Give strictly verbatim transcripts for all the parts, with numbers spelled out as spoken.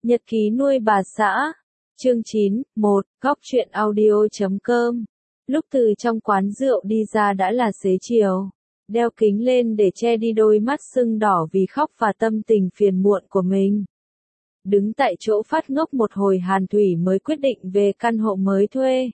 Nhật ký nuôi bà xã. Chương chín, một, góc truyện audio chấm com. Lúc từ trong quán rượu đi ra đã là xế chiều. Đeo kính lên để che đi đôi mắt sưng đỏ vì khóc và tâm tình phiền muộn của mình. Đứng tại chỗ phát ngốc một hồi, Hàn Thủy mới quyết định về căn hộ mới thuê.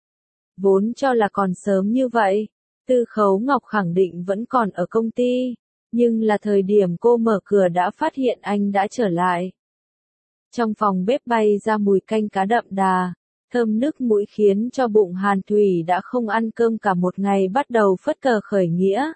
Vốn cho là còn sớm như vậy, Tư Khấu Ngọc khẳng định vẫn còn ở công ty, nhưng là thời điểm cô mở cửa đã phát hiện anh đã trở lại. Trong phòng bếp bay ra mùi canh cá đậm đà, thơm nức mũi khiến cho bụng Hàn Thủy đã không ăn cơm cả một ngày bắt đầu phất cờ khởi nghĩa.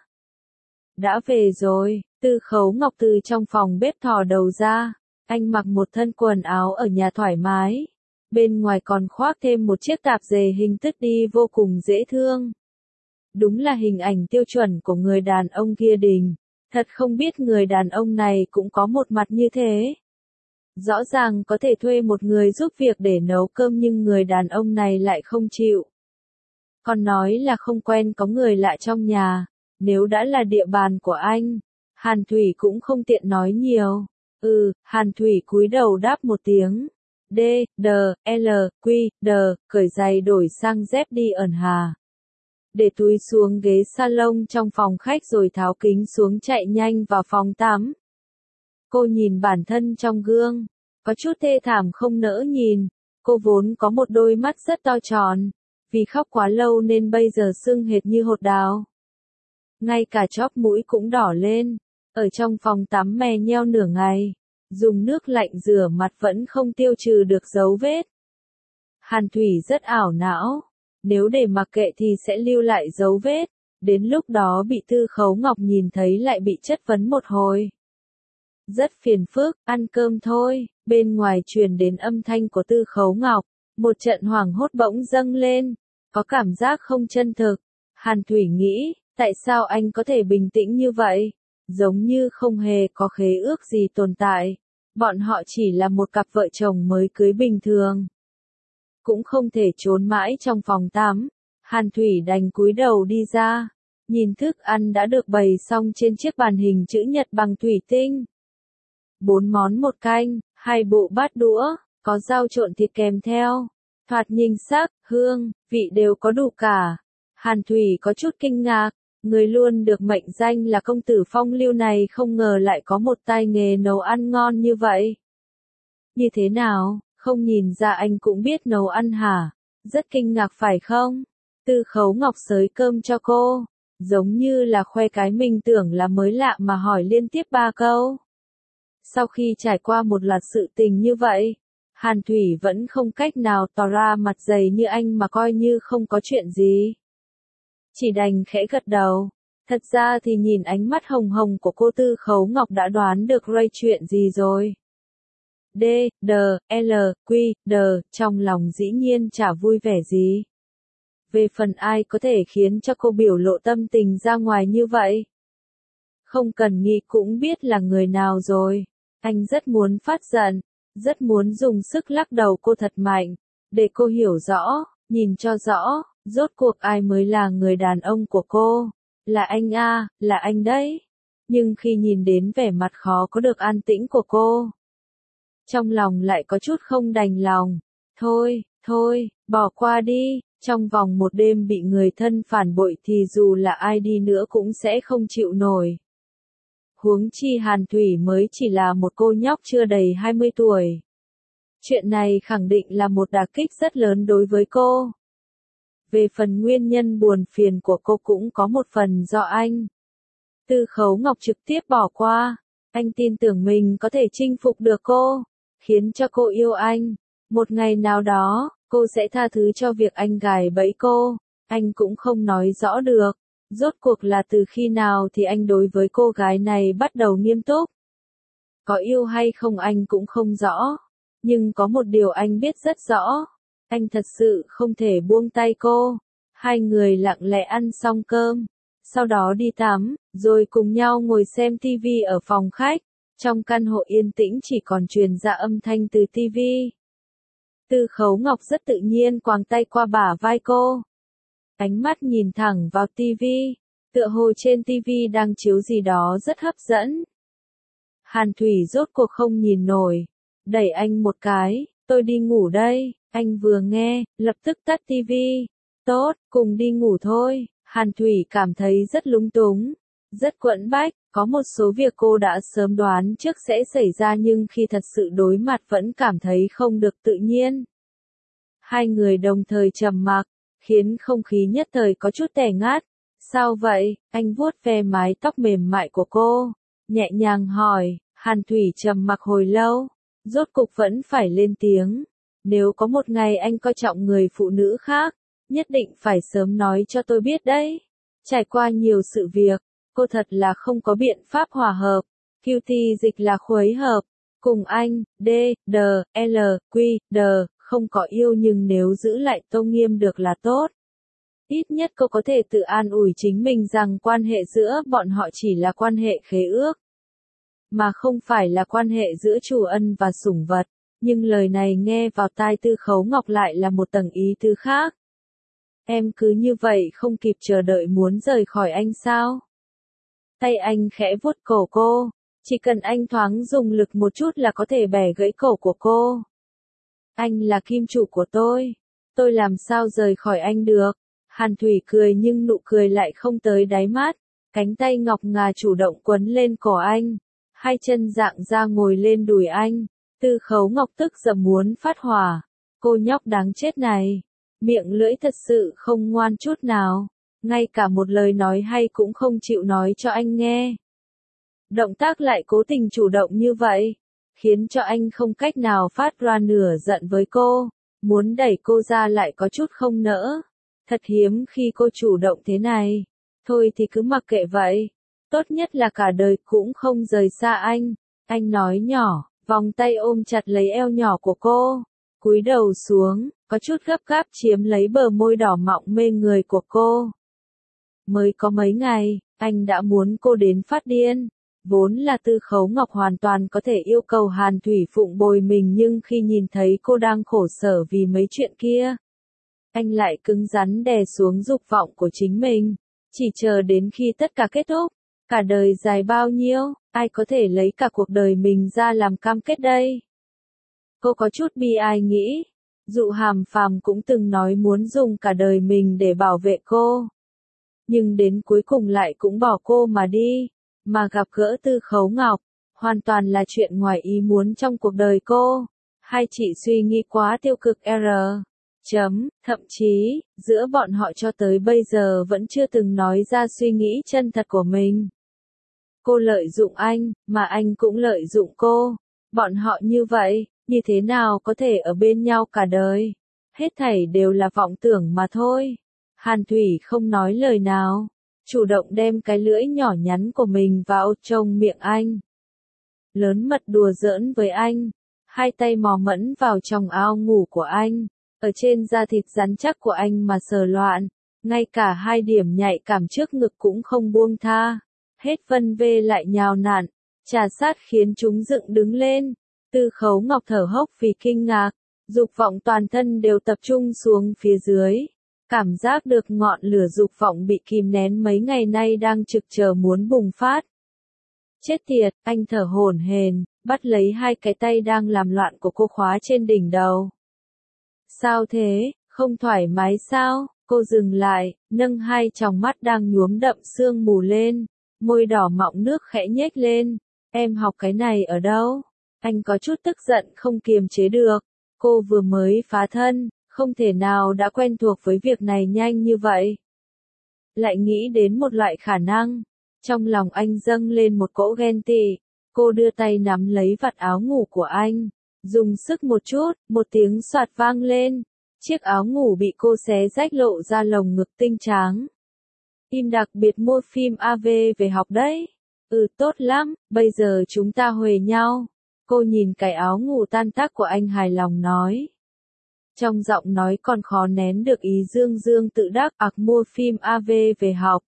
Đã về rồi, Tư Khấu Ngọc từ trong phòng bếp thò đầu ra, anh mặc một thân quần áo ở nhà thoải mái, bên ngoài còn khoác thêm một chiếc tạp dề hình tứt đi vô cùng dễ thương. Đúng là hình ảnh tiêu chuẩn của người đàn ông kia đình, thật không biết người đàn ông này cũng có một mặt như thế. Rõ ràng có thể thuê một người giúp việc để nấu cơm nhưng người đàn ông này lại không chịu. Còn nói là không quen có người lạ trong nhà, nếu đã là địa bàn của anh, Hàn Thủy cũng không tiện nói nhiều. Ừ, Hàn Thủy cúi đầu đáp một tiếng. D, D, L, Q, D, cởi giày đổi sang dép đi ẩn hà. Để túi xuống ghế salon trong phòng khách rồi tháo kính xuống chạy nhanh vào phòng tắm. Cô nhìn bản thân trong gương, có chút thê thảm không nỡ nhìn, cô vốn có một đôi mắt rất to tròn, vì khóc quá lâu nên bây giờ sưng hệt như hột đào. Ngay cả chóp mũi cũng đỏ lên, ở trong phòng tắm mè nheo nửa ngày, dùng nước lạnh rửa mặt vẫn không tiêu trừ được dấu vết. Hàn Thủy rất ảo não, nếu để mặc kệ thì sẽ lưu lại dấu vết, đến lúc đó bị Tư Khấu Ngọc nhìn thấy lại bị chất vấn một hồi. Rất phiền phức, ăn cơm thôi, bên ngoài truyền đến âm thanh của Tư Khấu Ngọc, một trận hoảng hốt bỗng dâng lên, có cảm giác không chân thực. Hàn Thủy nghĩ, tại sao anh có thể bình tĩnh như vậy, giống như không hề có khế ước gì tồn tại, bọn họ chỉ là một cặp vợ chồng mới cưới bình thường. Cũng không thể trốn mãi trong phòng tắm, Hàn Thủy đành cúi đầu đi ra, nhìn thức ăn đã được bày xong trên chiếc bàn hình chữ nhật bằng thủy tinh. Bốn món một canh, hai bộ bát đũa, có rau trộn thịt kèm theo, thoạt nhìn sắc, hương, vị đều có đủ cả. Hàn Thủy có chút kinh ngạc, người luôn được mệnh danh là công tử phong lưu này không ngờ lại có một tay nghề nấu ăn ngon như vậy. Như thế nào, không nhìn ra anh cũng biết nấu ăn hả? Rất kinh ngạc phải không? Tư Khấu Ngọc xới cơm cho cô, giống như là khoe cái mình tưởng là mới lạ mà hỏi liên tiếp ba câu. Sau khi trải qua một loạt sự tình như vậy, Hàn Thủy vẫn không cách nào tỏ ra mặt dày như anh mà coi như không có chuyện gì. Chỉ đành khẽ gật đầu. Thật ra thì nhìn ánh mắt hồng hồng của cô, Tư Khấu Ngọc đã đoán được gây chuyện gì rồi. D, D, L, Q, D, trong lòng dĩ nhiên chả vui vẻ gì. Về phần ai có thể khiến cho cô biểu lộ tâm tình ra ngoài như vậy? Không cần nghĩ cũng biết là người nào rồi. Anh rất muốn phát giận, rất muốn dùng sức lắc đầu cô thật mạnh, để cô hiểu rõ, nhìn cho rõ, rốt cuộc ai mới là người đàn ông của cô. Là anh a, là anh đấy. Nhưng khi nhìn đến vẻ mặt khó có được an tĩnh của cô, trong lòng lại có chút không đành lòng. Thôi, thôi, bỏ qua đi, trong vòng một đêm bị người thân phản bội thì dù là ai đi nữa cũng sẽ không chịu nổi. Huống chi Hàn Thủy mới chỉ là một cô nhóc chưa đầy hai mươi tuổi. Chuyện này khẳng định là một đả kích rất lớn đối với cô. Về phần nguyên nhân buồn phiền của cô cũng có một phần do anh. Tư Khấu Ngọc trực tiếp bỏ qua, anh tin tưởng mình có thể chinh phục được cô, khiến cho cô yêu anh. Một ngày nào đó, cô sẽ tha thứ cho việc anh gài bẫy cô, anh cũng không nói rõ được. Rốt cuộc là từ khi nào thì anh đối với cô gái này bắt đầu nghiêm túc. Có yêu hay không anh cũng không rõ, nhưng có một điều anh biết rất rõ, anh thật sự không thể buông tay cô. Hai người lặng lẽ ăn xong cơm, sau đó đi tắm, rồi cùng nhau ngồi xem tivi ở phòng khách. Trong căn hộ yên tĩnh chỉ còn truyền ra âm thanh từ tivi. Tư Khấu Ngọc rất tự nhiên quàng tay qua bả vai cô. Ánh mắt nhìn thẳng vào tivi, tựa hồ trên tivi đang chiếu gì đó rất hấp dẫn. Hàn Thủy rốt cuộc không nhìn nổi, đẩy anh một cái, tôi đi ngủ đây, anh vừa nghe, lập tức tắt tivi. Tốt, cùng đi ngủ thôi, Hàn Thủy cảm thấy rất lúng túng, rất quẫn bách, có một số việc cô đã sớm đoán trước sẽ xảy ra nhưng khi thật sự đối mặt vẫn cảm thấy không được tự nhiên. Hai người đồng thời trầm mặc, khiến không khí nhất thời có chút tẻ ngắt. Sao vậy? Anh vuốt ve mái tóc mềm mại của cô, nhẹ nhàng hỏi. Hàn Thủy trầm mặc hồi lâu, rốt cục vẫn phải lên tiếng. Nếu có một ngày anh coi trọng người phụ nữ khác, nhất định phải sớm nói cho tôi biết đấy. Trải qua nhiều sự việc, cô thật là không có biện pháp hòa hợp. quy tê dịch là khuấy hợp. Cùng anh, D, D, L, Q, D, không có yêu nhưng nếu giữ lại tôn nghiêm được là tốt. Ít nhất cô có thể tự an ủi chính mình rằng quan hệ giữa bọn họ chỉ là quan hệ khế ước, mà không phải là quan hệ giữa chủ ân và sủng vật. Nhưng lời này nghe vào tai Tư Khấu Ngọc lại là một tầng ý tứ khác. Em cứ như vậy không kịp chờ đợi muốn rời khỏi anh sao? Tay anh khẽ vuốt cổ cô, chỉ cần anh thoáng dùng lực một chút là có thể bẻ gãy cổ của cô. Anh là kim chủ của tôi, tôi làm sao rời khỏi anh được? Hàn Thủy cười nhưng nụ cười lại không tới đáy mắt, cánh tay ngọc ngà chủ động quấn lên cổ anh, hai chân dạng ra ngồi lên đùi anh. Tư Khấu Ngọc tức giận muốn phát hỏa, cô nhóc đáng chết này, miệng lưỡi thật sự không ngoan chút nào, ngay cả một lời nói hay cũng không chịu nói cho anh nghe. Động tác lại cố tình chủ động như vậy, khiến cho anh không cách nào phát ra nửa giận với cô, muốn đẩy cô ra lại có chút không nỡ. Thật hiếm khi cô chủ động thế này, thôi thì cứ mặc kệ vậy, tốt nhất là cả đời cũng không rời xa anh. Anh nói nhỏ, vòng tay ôm chặt lấy eo nhỏ của cô, cúi đầu xuống, có chút gấp gáp chiếm lấy bờ môi đỏ mọng mê người của cô. Mới có mấy ngày, anh đã muốn cô đến phát điên. Vốn là Tư Khấu Ngọc hoàn toàn có thể yêu cầu Hàn Thủy phụng bồi mình nhưng khi nhìn thấy cô đang khổ sở vì mấy chuyện kia, anh lại cứng rắn đè xuống dục vọng của chính mình, chỉ chờ đến khi tất cả kết thúc. Cả đời dài bao nhiêu, ai có thể lấy cả cuộc đời mình ra làm cam kết đây? Cô có chút bi ai nghĩ, Dụ Hàm Phàm cũng từng nói muốn dùng cả đời mình để bảo vệ cô. Nhưng đến cuối cùng lại cũng bỏ cô mà đi, mà gặp gỡ Tư Khấu Ngọc, hoàn toàn là chuyện ngoài ý muốn trong cuộc đời cô. Hai chị suy nghĩ quá tiêu cực R. Chấm, thậm chí, giữa bọn họ cho tới bây giờ vẫn chưa từng nói ra suy nghĩ chân thật của mình. Cô lợi dụng anh, mà anh cũng lợi dụng cô. Bọn họ như vậy, như thế nào có thể ở bên nhau cả đời? Hết thảy đều là vọng tưởng mà thôi. Hàn Thủy không nói lời nào, chủ động đem cái lưỡi nhỏ nhắn của mình vào trong miệng anh. Lớn mật đùa giỡn với anh, hai tay mò mẫm vào trong áo ngủ của anh, ở trên da thịt rắn chắc của anh mà sờ loạn, ngay cả hai điểm nhạy cảm trước ngực cũng không buông tha. Hết vân vê lại nhào nặn, trà sát khiến chúng dựng đứng lên. Tư Khấu Ngọc thở hốc vì kinh ngạc, dục vọng toàn thân đều tập trung xuống phía dưới. Cảm giác được ngọn lửa dục vọng bị kìm nén mấy ngày nay đang trực chờ muốn bùng phát. Chết tiệt, anh thở hổn hển, bắt lấy hai cái tay đang làm loạn của cô khóa trên đỉnh đầu. Sao thế, không thoải mái sao? Cô dừng lại, nâng hai tròng mắt đang nhuốm đậm sương mù lên, môi đỏ mọng nước khẽ nhếch lên. Em học cái này ở đâu? Anh có chút tức giận không kiềm chế được. Cô vừa mới phá thân, không thể nào đã quen thuộc với việc này nhanh như vậy. Lại nghĩ đến một loại khả năng. Trong lòng anh dâng lên một cỗ ghen tị. Cô đưa tay nắm lấy vạt áo ngủ của anh. Dùng sức một chút, một tiếng xoạt vang lên. Chiếc áo ngủ bị cô xé rách lộ ra lồng ngực tinh tráng. Im đặc biệt mua phim a vê về học đấy. Ừ tốt lắm, bây giờ chúng ta huề nhau. Cô nhìn cái áo ngủ tan tác của anh hài lòng nói. Trong giọng nói còn khó nén được ý dương dương tự đắc ặc mua phim a vê về học.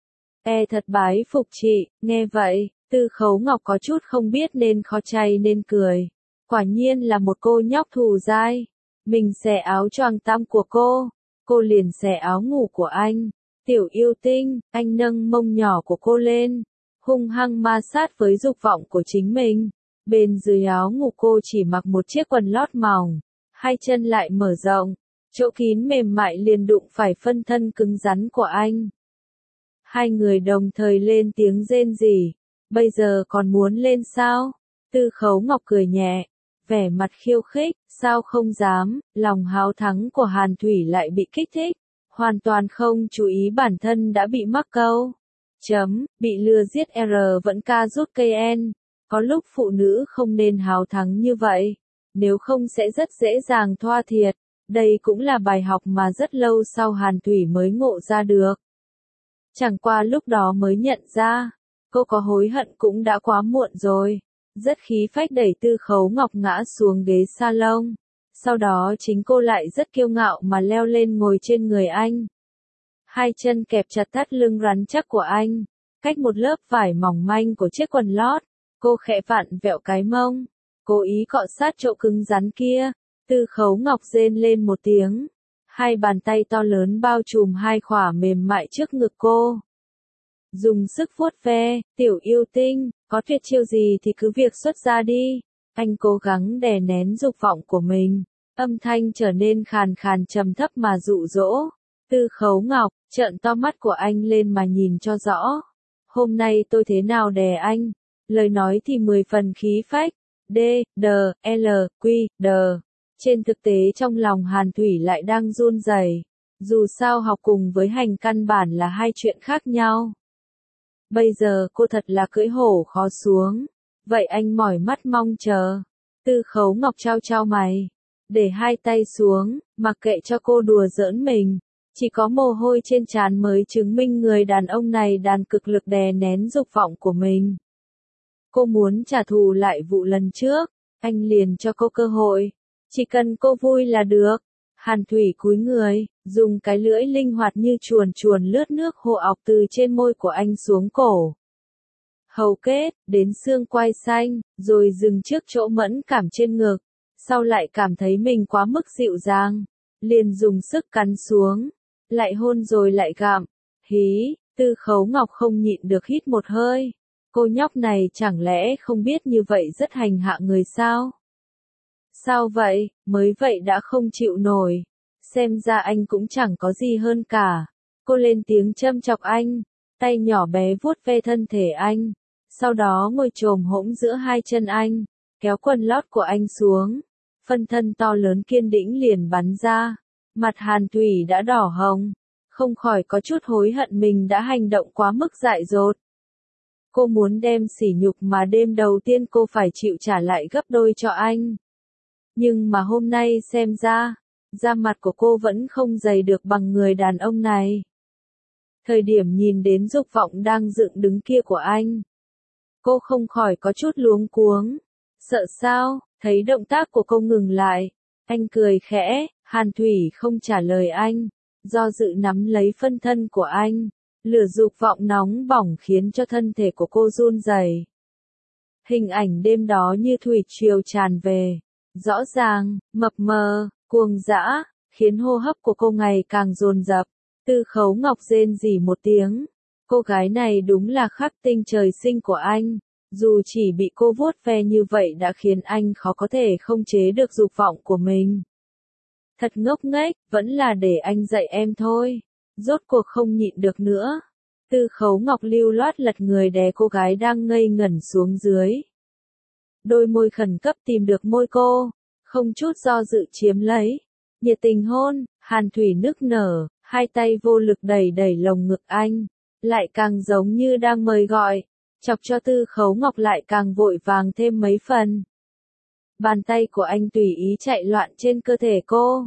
E thật bái phục chị, nghe vậy, Tư Khấu Ngọc có chút không biết nên khó chay nên cười. Quả nhiên là một cô nhóc thù dai. Mình xẻ áo choàng tăm của cô, cô liền xẻ áo ngủ của anh. Tiểu yêu tinh, anh nâng mông nhỏ của cô lên, hung hăng ma sát với dục vọng của chính mình. Bên dưới áo ngủ cô chỉ mặc một chiếc quần lót mỏng, hai chân lại mở rộng, chỗ kín mềm mại liền đụng phải phân thân cứng rắn của anh. Hai người đồng thời lên tiếng rên rỉ, bây giờ còn muốn lên sao? Tư Khấu Ngọc cười nhẹ, vẻ mặt khiêu khích, sao không dám, lòng háo thắng của Hàn Thủy lại bị kích thích, hoàn toàn không chú ý bản thân đã bị mắc câu. Chấm, bị lừa giết R vẫn ca rút cây N, có lúc phụ nữ không nên háo thắng như vậy, nếu không sẽ rất dễ dàng thoa thiệt, đây cũng là bài học mà rất lâu sau Hàn Thủy mới ngộ ra được. Chẳng qua lúc đó mới nhận ra, cô có hối hận cũng đã quá muộn rồi. Rất khí phách đẩy Tư Khấu Ngọc ngã xuống ghế salon. Sau đó chính cô lại rất kiêu ngạo mà leo lên ngồi trên người anh. Hai chân kẹp chặt thắt lưng rắn chắc của anh. Cách một lớp vải mỏng manh của chiếc quần lót, cô khẽ vặn vẹo cái mông, cố ý cọ sát chỗ cứng rắn kia. Tư Khấu Ngọc rên lên một tiếng. Hai bàn tay to lớn bao trùm hai khỏa mềm mại trước ngực cô. Dùng sức vuốt ve, tiểu yêu tinh, có tuyệt chiêu gì thì cứ việc xuất ra đi. Anh cố gắng đè nén dục vọng của mình, âm thanh trở nên khàn khàn trầm thấp mà dụ dỗ. Tư Khấu Ngọc, trợn to mắt của anh lên mà nhìn cho rõ. Hôm nay tôi thế nào đè anh? Lời nói thì mười phần khí phách. D, D, L, Q, D. Trên thực tế trong lòng Hàn Thủy lại đang run rẩy. Dù sao học cùng với hành căn bản là hai chuyện khác nhau. Bây giờ cô thật là cưỡi hổ khó xuống. Vậy anh mỏi mắt mong chờ. Tư Khấu Ngọc trao trao mày. Để hai tay xuống, mặc kệ cho cô đùa giỡn mình. Chỉ có mồ hôi trên trán mới chứng minh người đàn ông này đàn cực lực đè nén dục vọng của mình. Cô muốn trả thù lại vụ lần trước. Anh liền cho cô cơ hội. Chỉ cần cô vui là được. Hàn Thủy cúi người, dùng cái lưỡi linh hoạt như chuồn chuồn lướt nước hộ ọc từ trên môi của anh xuống cổ. Hầu kết, đến xương quai xanh, rồi dừng trước chỗ mẫn cảm trên ngực. Sau lại cảm thấy mình quá mức dịu dàng, liền dùng sức cắn xuống, lại hôn rồi lại gặm. Hí, Tư Khấu Ngọc không nhịn được hít một hơi. Cô nhóc này chẳng lẽ không biết như vậy rất hành hạ người sao? Sao vậy, mới vậy đã không chịu nổi. Xem ra anh cũng chẳng có gì hơn cả. Cô lên tiếng châm chọc anh, tay nhỏ bé vuốt ve thân thể anh. Sau đó ngồi chồm hỗn giữa hai chân anh, kéo quần lót của anh xuống. Phân thân to lớn kiên đĩnh liền bắn ra. Mặt Hàn Thủy đã đỏ hồng, không khỏi có chút hối hận mình đã hành động quá mức dại dột. Cô muốn đem sỉ nhục mà đêm đầu tiên cô phải chịu trả lại gấp đôi cho anh. Nhưng mà hôm nay xem ra, da mặt của cô vẫn không dày được bằng người đàn ông này. Thời điểm nhìn đến dục vọng đang dựng đứng kia của anh, cô không khỏi có chút luống cuống. Sợ sao? Thấy động tác của cô ngừng lại, anh cười khẽ. Hàn Thủy không trả lời anh, do dự nắm lấy phân thân của anh. Lửa dục vọng nóng bỏng khiến cho thân thể của cô run rẩy. Hình ảnh đêm đó như thủy triều tràn về, rõ ràng, mập mờ, cuồng dã, khiến hô hấp của cô ngày càng dồn dập. Tư Khấu Ngọc rên rỉ một tiếng. Cô gái này đúng là khắc tinh trời sinh của anh. Dù chỉ bị cô vuốt ve như vậy đã khiến anh khó có thể không chế được dục vọng của mình. Thật ngốc nghếch, vẫn là để anh dạy em thôi. Rốt cuộc không nhịn được nữa. Tư Khấu Ngọc lưu loát lật người đè cô gái đang ngây ngẩn xuống dưới. Đôi môi khẩn cấp tìm được môi cô, không chút do dự chiếm lấy. Nhiệt tình hôn, Hàn Thủy nức nở, hai tay vô lực đẩy đẩy lồng ngực anh, lại càng giống như đang mời gọi, chọc cho Tư Khấu Ngọc lại càng vội vàng thêm mấy phần. Bàn tay của anh tùy ý chạy loạn trên cơ thể cô,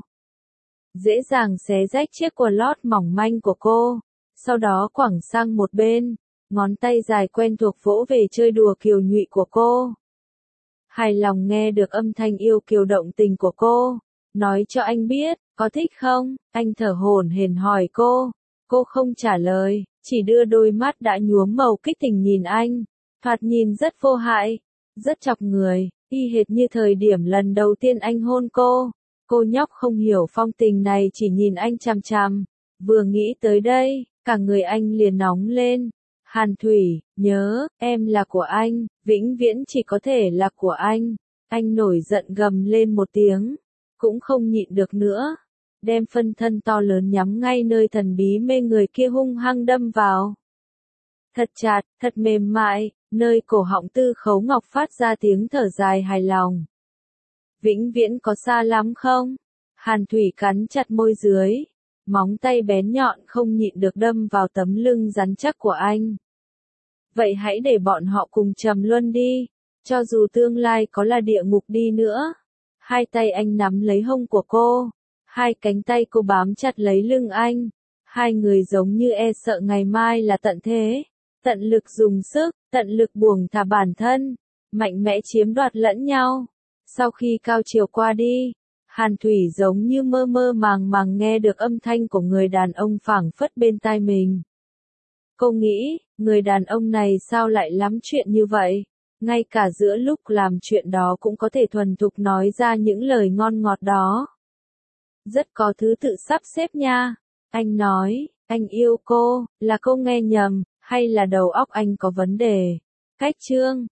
dễ dàng xé rách chiếc quần lót mỏng manh của cô, sau đó quẳng sang một bên, ngón tay dài quen thuộc vỗ về chơi đùa kiều nhụy của cô. Hài lòng nghe được âm thanh yêu kiều động tình của cô, nói cho anh biết, có thích không? Anh thở hổn hển hỏi cô, cô không trả lời, chỉ đưa đôi mắt đã nhuốm màu kích tình nhìn anh, thoạt nhìn rất vô hại, rất chọc người, y hệt như thời điểm lần đầu tiên anh hôn cô. Cô nhóc không hiểu phong tình này chỉ nhìn anh chằm chằm, vừa nghĩ tới đây, cả người anh liền nóng lên. Hàn Thủy, nhớ, em là của anh, vĩnh viễn chỉ có thể là của anh. Anh nổi giận gầm lên một tiếng, cũng không nhịn được nữa. Đem phân thân to lớn nhắm ngay nơi thần bí mê người kia hung hăng đâm vào. Thật chặt, thật mềm mại, nơi cổ họng Tư Khấu Ngọc phát ra tiếng thở dài hài lòng. Vĩnh viễn có xa lắm không? Hàn Thủy cắn chặt môi dưới, móng tay bén nhọn không nhịn được đâm vào tấm lưng rắn chắc của anh. Vậy hãy để bọn họ cùng trầm luân đi, cho dù tương lai có là địa ngục đi nữa. Hai tay anh nắm lấy hông của cô, hai cánh tay cô bám chặt lấy lưng anh. Hai người giống như e sợ ngày mai là tận thế, tận lực dùng sức, tận lực buông thả bản thân, mạnh mẽ chiếm đoạt lẫn nhau. Sau khi cao chiều qua đi, Hàn Thủy giống như mơ mơ màng màng nghe được âm thanh của người đàn ông phảng phất bên tai mình. Cô nghĩ, người đàn ông này sao lại lắm chuyện như vậy? Ngay cả giữa lúc làm chuyện đó cũng có thể thuần thục nói ra những lời ngon ngọt đó. Rất có thứ tự sắp xếp nha. Anh nói, anh yêu cô, là cô nghe nhầm, hay là đầu óc anh có vấn đề? Cách chương